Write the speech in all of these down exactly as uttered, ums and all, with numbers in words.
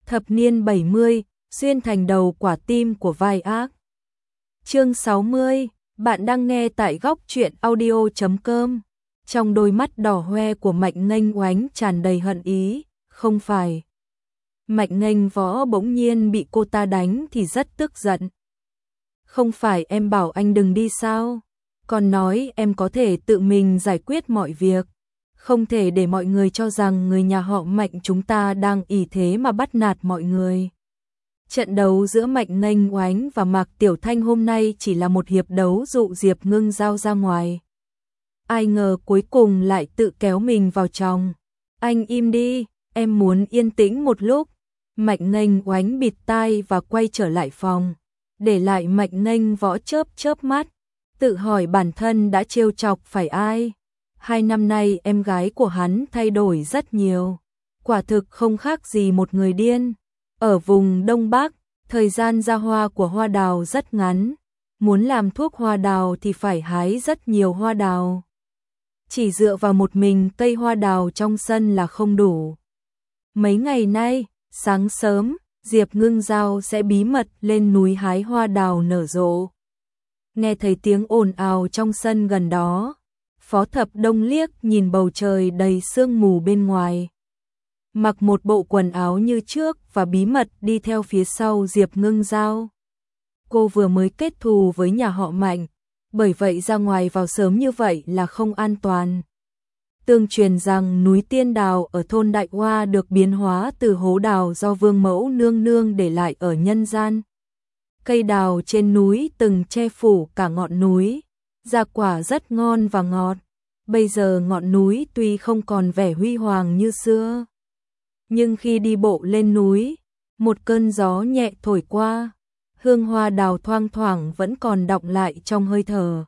Thập niên bảy mươi, xuyên thành đầu quả tim của vai ác. Chương sáu mươi, bạn đang nghe tại góc truyện audio chấm com. Trong đôi mắt đỏ hoe của Mạnh Nghênh Oánh tràn đầy hận ý, không phải. Mạnh Nghênh Võ bỗng nhiên bị cô ta đánh thì rất tức giận. Không phải em bảo anh đừng đi sao? Còn nói em có thể tự mình giải quyết mọi việc. Không thể để mọi người cho rằng người nhà họ Mạnh chúng ta đang ỷ thế mà bắt nạt mọi người. Trận đấu giữa Mạnh Nghênh Oánh và Mạc Tiểu Thanh hôm nay chỉ là một hiệp đấu dụ Diệp Ngưng Giao ra ngoài. Ai ngờ cuối cùng lại tự kéo mình vào trong. Anh im đi, em muốn yên tĩnh một lúc. Mạnh Nghênh Oánh bịt tai và quay trở lại phòng. Để lại Mạnh Nghênh Võ chớp chớp mắt. Tự hỏi bản thân đã trêu chọc phải ai. Hai năm nay em gái của hắn thay đổi rất nhiều. Quả thực không khác gì một người điên. Ở vùng Đông Bắc, thời gian ra hoa của hoa đào rất ngắn. Muốn làm thuốc hoa đào thì phải hái rất nhiều hoa đào. Chỉ dựa vào một mình cây hoa đào trong sân là không đủ. Mấy ngày nay, sáng sớm, Diệp Ngưng Giao sẽ bí mật lên núi hái hoa đào nở rộ. Nghe thấy tiếng ồn ào trong sân gần đó, Phó Thập Đông liếc nhìn bầu trời đầy sương mù bên ngoài. Mặc một bộ quần áo như trước và bí mật đi theo phía sau Diệp Ngưng Giao. Cô vừa mới kết thù với nhà họ Mạnh, bởi vậy ra ngoài vào sớm như vậy là không an toàn. Tương truyền rằng núi Tiên Đào ở thôn Đại Hoa được biến hóa từ hố đào do Vương Mẫu nương nương để lại ở nhân gian. Cây đào trên núi từng che phủ cả ngọn núi, ra quả rất ngon và ngọt. Bây giờ ngọn núi tuy không còn vẻ huy hoàng như xưa, nhưng khi đi bộ lên núi, một cơn gió nhẹ thổi qua, hương hoa đào thoang thoảng vẫn còn đọng lại trong hơi thở.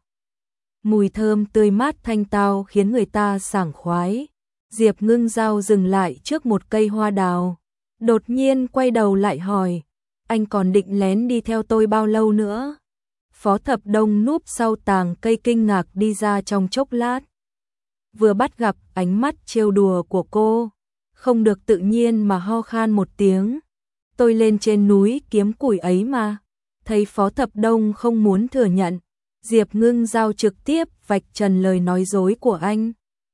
Mùi thơm tươi mát thanh tao khiến người ta sảng khoái. Diệp Ngưng Giao dừng lại trước một cây hoa đào, đột nhiên quay đầu lại hỏi, anh còn định lén đi theo tôi bao lâu nữa? Phó Thập Đông núp sau tàng cây kinh ngạc đi ra trong chốc lát. Vừa bắt gặp ánh mắt trêu đùa của cô, không được tự nhiên mà ho khan một tiếng. Tôi lên trên núi kiếm củi ấy mà. Thấy Phó Thập Đông không muốn thừa nhận, Diệp Ngưng Giao trực tiếp vạch trần lời nói dối của anh.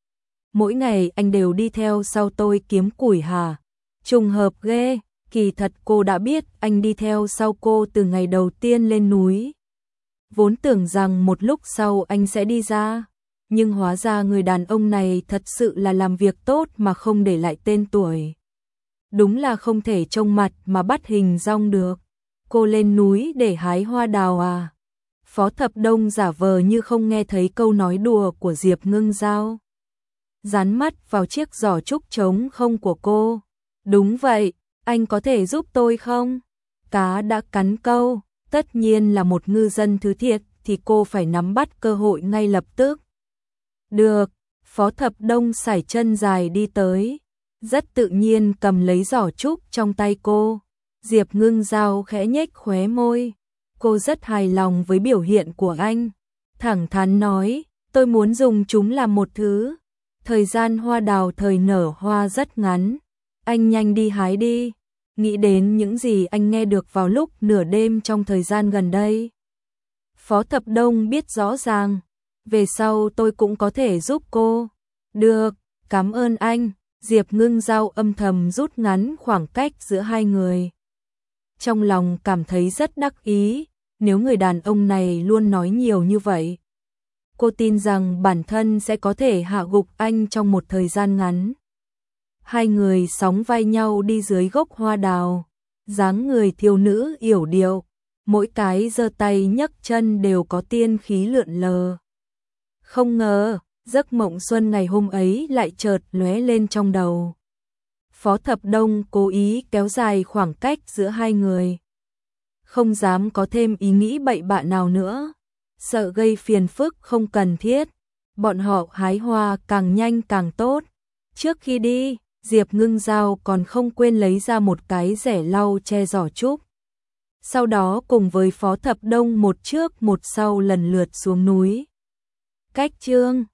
Mỗi ngày anh đều đi theo sau tôi kiếm củi hả? Trùng hợp ghê, kỳ thật cô đã biết anh đi theo sau cô từ ngày đầu tiên lên núi. Vốn tưởng rằng một lúc sau anh sẽ đi ra, nhưng hóa ra người đàn ông này thật sự là làm việc tốt mà không để lại tên tuổi. Đúng là không thể trông mặt mà bắt hình dong được. Cô lên núi để hái hoa đào à? Phó Thập Đông giả vờ như không nghe thấy câu nói đùa của Diệp Ngưng Giao. Dán mắt vào chiếc giỏ trúc trống không của cô. Đúng vậy, anh có thể giúp tôi không? Cá đã cắn câu, tất nhiên là một ngư dân thứ thiệt thì cô phải nắm bắt cơ hội ngay lập tức. Được, Phó Thập Đông sải chân dài đi tới, rất tự nhiên cầm lấy giỏ trúc trong tay cô. Diệp Ngưng Giao khẽ nhếch khóe môi. Cô rất hài lòng với biểu hiện của anh. Thẳng thắn nói, tôi muốn dùng chúng làm một thứ. Thời gian hoa đào thời nở hoa rất ngắn. Anh nhanh đi hái đi. Nghĩ đến những gì anh nghe được vào lúc nửa đêm trong thời gian gần đây. Phó Thập Đông biết rõ ràng. Về sau tôi cũng có thể giúp cô. Được, cảm ơn anh. Diệp Ngưng Giao âm thầm rút ngắn khoảng cách giữa hai người. Trong lòng cảm thấy rất đắc ý, nếu người đàn ông này luôn nói nhiều như vậy. Cô tin rằng bản thân sẽ có thể hạ gục anh trong một thời gian ngắn. Hai người sóng vai nhau đi dưới gốc hoa đào, dáng người thiếu nữ yểu điệu, mỗi cái giơ tay nhấc chân đều có tiên khí lượn lờ. Không ngờ, giấc mộng xuân ngày hôm ấy lại chợt lóe lên trong đầu. Phó Thập Đông cố ý kéo dài khoảng cách giữa hai người. Không dám có thêm ý nghĩ bậy bạ nào nữa, sợ gây phiền phức không cần thiết. Bọn họ hái hoa càng nhanh càng tốt. Trước khi đi, Diệp Ngưng Giao còn không quên lấy ra một cái rẻ lau che giỏ trúc. Sau đó cùng với Phó Thập Đông một trước một sau lần lượt xuống núi. Cách chương